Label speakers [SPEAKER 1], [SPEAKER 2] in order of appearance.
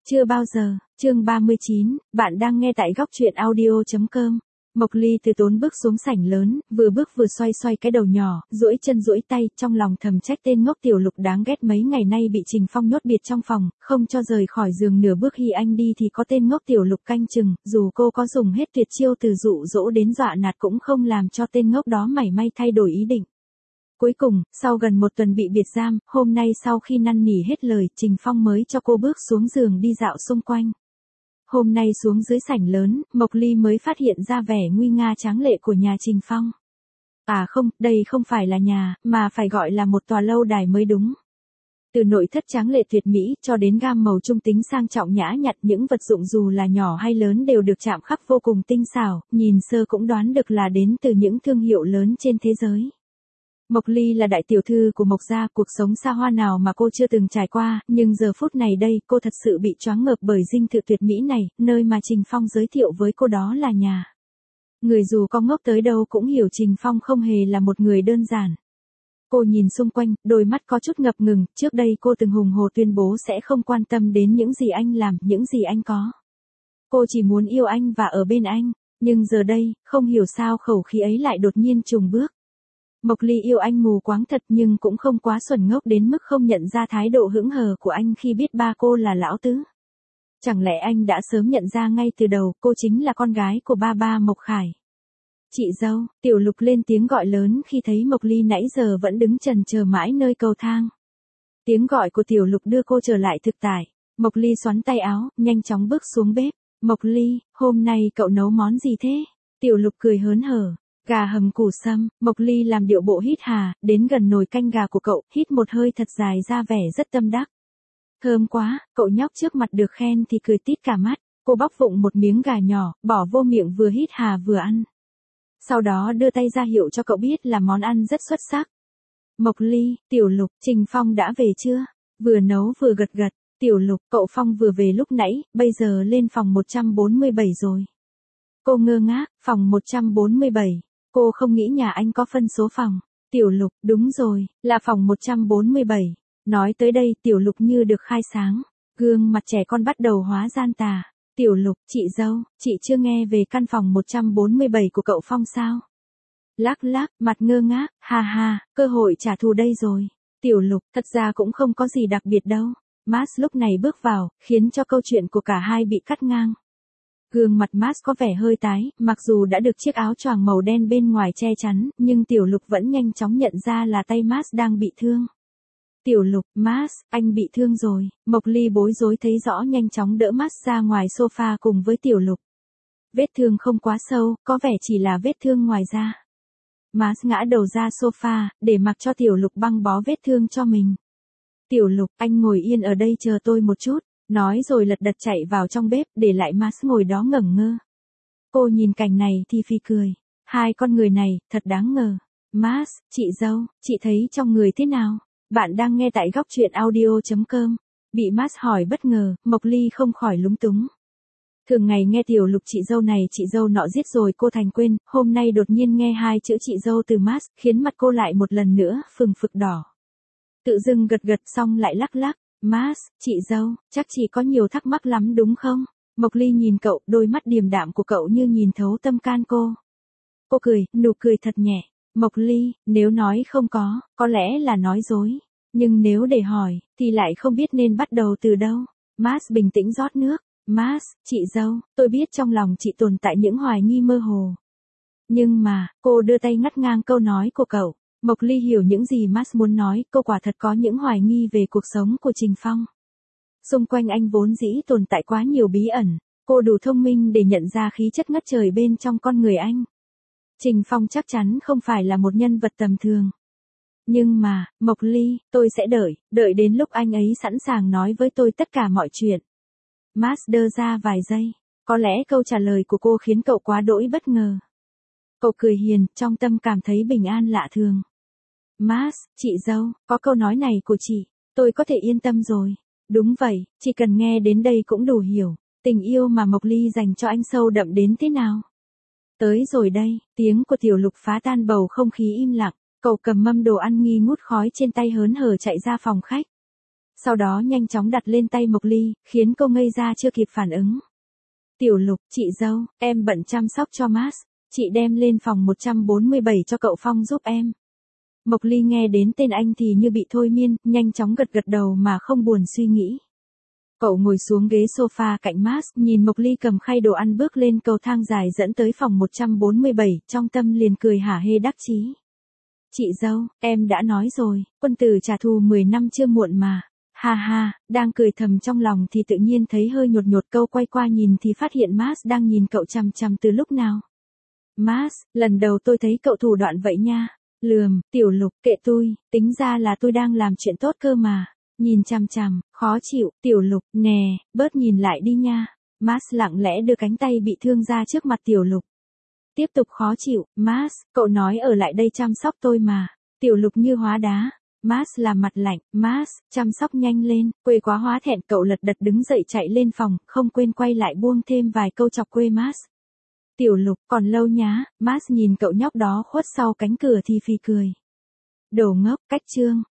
[SPEAKER 1] Chưa bao giờ, chương 39, bạn đang nghe tại góc truyện audio.com. Mộc Ly từ tốn bước xuống sảnh lớn, vừa bước vừa xoay xoay cái đầu nhỏ, duỗi chân duỗi tay, trong lòng thầm trách tên ngốc Tiểu Lục đáng ghét mấy ngày nay bị Trình Phong nhốt biệt trong phòng, không cho rời khỏi giường nửa bước. Khi anh đi thì có tên ngốc Tiểu Lục canh chừng, dù cô có dùng hết tuyệt chiêu từ dụ dỗ đến dọa nạt cũng không làm cho tên ngốc đó mảy may thay đổi ý định. Cuối cùng, sau gần một tuần bị biệt giam, hôm nay sau khi năn nỉ hết lời, Trình Phong mới cho cô bước xuống giường đi dạo xung quanh. Hôm nay xuống dưới sảnh lớn, Mộc Ly mới phát hiện ra vẻ nguy nga tráng lệ của nhà Trình Phong. À không, đây không phải là nhà, mà phải gọi là một tòa lâu đài mới đúng. Từ nội thất tráng lệ tuyệt mỹ cho đến gam màu trung tính sang trọng nhã nhặn, những vật dụng dù là nhỏ hay lớn đều được chạm khắc vô cùng tinh xảo, nhìn sơ cũng đoán được là đến từ những thương hiệu lớn trên thế giới. Mộc Ly là đại tiểu thư của Mộc gia, cuộc sống xa hoa nào mà cô chưa từng trải qua, nhưng giờ phút này đây, cô thật sự bị choáng ngợp bởi dinh thự tuyệt mỹ này, nơi mà Trình Phong giới thiệu với cô đó là nhà. Người dù có ngốc tới đâu cũng hiểu Trình Phong không hề là một người đơn giản. Cô nhìn xung quanh, đôi mắt có chút ngập ngừng, trước đây cô từng hùng hồ tuyên bố sẽ không quan tâm đến những gì anh làm, những gì anh có. Cô chỉ muốn yêu anh và ở bên anh, nhưng giờ đây, không hiểu sao khẩu khí ấy lại đột nhiên trùng bước. Mộc Ly yêu anh mù quáng thật nhưng cũng không quá xuẩn ngốc đến mức không nhận ra thái độ hững hờ của anh khi biết ba cô là lão tứ. Chẳng lẽ anh đã sớm nhận ra ngay từ đầu cô chính là con gái của ba Mộc Khải. Chị dâu, Tiểu Lục lên tiếng gọi lớn khi thấy Mộc Ly nãy giờ vẫn đứng chần chờ mãi nơi cầu thang. Tiếng gọi của Tiểu Lục đưa cô trở lại thực tại. Mộc Ly xoắn tay áo, nhanh chóng bước xuống bếp. Mộc Ly, hôm nay cậu nấu món gì thế? Tiểu Lục cười hớn hở. Gà hầm củ sâm. Mộc Ly làm điệu bộ hít hà, đến gần nồi canh gà của cậu, hít một hơi thật dài ra vẻ rất tâm đắc. Thơm quá, cậu nhóc trước mặt được khen thì cười tít cả mắt. Cô bóc vụng một miếng gà nhỏ, bỏ vô miệng vừa hít hà vừa ăn. Sau đó đưa tay ra hiệu cho cậu biết là món ăn rất xuất sắc. Mộc Ly, Tiểu Lục, Trình Phong đã về chưa? Vừa nấu vừa gật gật. Tiểu Lục, cậu Phong vừa về lúc nãy, bây giờ lên phòng 147 rồi. Cô ngơ ngác, phòng 147. Cô không nghĩ nhà anh có phân số phòng. Tiểu Lục, đúng rồi, là phòng 147. Nói tới đây Tiểu Lục như được khai sáng. Gương mặt trẻ con bắt đầu hóa gian tà. Tiểu Lục, chị dâu, chị chưa nghe về căn phòng 147 của cậu Phong sao? Lắc lắc, mặt ngơ ngác, ha ha, cơ hội trả thù đây rồi. Tiểu Lục, thật ra cũng không có gì đặc biệt đâu. Max lúc này bước vào, khiến cho câu chuyện của cả hai bị cắt ngang. Gương mặt Max có vẻ hơi tái, mặc dù đã được chiếc áo choàng màu đen bên ngoài che chắn, nhưng Tiểu Lục vẫn nhanh chóng nhận ra là tay Max đang bị thương. Tiểu Lục, Max, anh bị thương rồi. Mộc Ly bối rối thấy rõ nhanh chóng đỡ Max ra ngoài sofa cùng với Tiểu Lục. Vết thương không quá sâu, có vẻ chỉ là vết thương ngoài da. Max ngã đầu ra sofa, để mặc cho Tiểu Lục băng bó vết thương cho mình. Tiểu Lục, anh ngồi yên ở đây chờ tôi một chút. Nói rồi lật đật chạy vào trong bếp, để lại Max ngồi đó ngẩn ngơ. Cô nhìn cảnh này thì phì cười. Hai con người này, thật đáng ngờ. Max, chị dâu, chị thấy trong người thế nào? Bạn đang nghe tại góc truyện audio.com. Bị Max hỏi bất ngờ, Mộc Ly không khỏi lúng túng. Thường ngày nghe Tiểu Lục chị dâu này chị dâu nọ giết rồi cô thành quên, hôm nay đột nhiên nghe hai chữ chị dâu từ Max, khiến mặt cô lại một lần nữa, phừng phực đỏ. Tự dưng gật gật xong lại lắc lắc. Max, chị dâu, chắc chị có nhiều thắc mắc lắm đúng không? Mộc Ly nhìn cậu, đôi mắt điềm đạm của cậu như nhìn thấu tâm can cô. Cô cười, nụ cười thật nhẹ. Mộc Ly, nếu nói không có lẽ là nói dối. Nhưng nếu để hỏi, thì lại không biết nên bắt đầu từ đâu. Max bình tĩnh rót nước. Max, chị dâu, tôi biết trong lòng chị tồn tại những hoài nghi mơ hồ. Nhưng mà, cô đưa tay ngắt ngang câu nói của cậu. Mộc Ly hiểu những gì Max muốn nói, cô quả thật có những hoài nghi về cuộc sống của Trình Phong. Xung quanh anh vốn dĩ tồn tại quá nhiều bí ẩn, cô đủ thông minh để nhận ra khí chất ngất trời bên trong con người anh. Trình Phong chắc chắn không phải là một nhân vật tầm thường. Nhưng mà, Mộc Ly, tôi sẽ đợi đến lúc anh ấy sẵn sàng nói với tôi tất cả mọi chuyện. Max đơ ra vài giây, có lẽ câu trả lời của cô khiến cậu quá đỗi bất ngờ. Cậu cười hiền, trong tâm cảm thấy bình an lạ thường. Max, chị dâu, có câu nói này của chị, tôi có thể yên tâm rồi. Đúng vậy, chỉ cần nghe đến đây cũng đủ hiểu, tình yêu mà Mộc Ly dành cho anh sâu đậm đến thế nào. Tới rồi đây, tiếng của Tiểu Lục phá tan bầu không khí im lặng, cậu cầm mâm đồ ăn nghi ngút khói trên tay hớn hở chạy ra phòng khách. Sau đó nhanh chóng đặt lên tay Mộc Ly, khiến cô ngây ra chưa kịp phản ứng. Tiểu Lục, chị dâu, em bận chăm sóc cho Mars, chị đem lên phòng 147 cho cậu Phong giúp em. Mộc Ly nghe đến tên anh thì như bị thôi miên, nhanh chóng gật gật đầu mà không buồn suy nghĩ. Cậu ngồi xuống ghế sofa cạnh Mars, nhìn Mộc Ly cầm khay đồ ăn bước lên cầu thang dài dẫn tới phòng 147, trong tâm liền cười hả hê đắc chí. Chị dâu, em đã nói rồi, quân tử trả thù 10 năm chưa muộn mà. Ha ha, đang cười thầm trong lòng thì tự nhiên thấy hơi nhột nhột, câu quay qua nhìn thì phát hiện Mars đang nhìn cậu chằm chằm từ lúc nào. Mars, lần đầu tôi thấy cậu thủ đoạn vậy nha. Lườm, Tiểu Lục, kệ tôi, tính ra là tôi đang làm chuyện tốt cơ mà. Nhìn chằm chằm, khó chịu, Tiểu Lục, nè, bớt nhìn lại đi nha. Mars lặng lẽ đưa cánh tay bị thương ra trước mặt Tiểu Lục. Tiếp tục khó chịu, Mars, cậu nói ở lại đây chăm sóc tôi mà. Tiểu Lục như hóa đá. Mars làm mặt lạnh, Mars, chăm sóc nhanh lên, quê quá hóa thẹn, cậu lật đật đứng dậy chạy lên phòng, không quên quay lại buông thêm vài câu chọc quê Mars. Tiểu Lục, còn lâu nhá, Mars nhìn cậu nhóc đó khuất sau cánh cửa thì phì cười. Đồ ngốc, cách chương.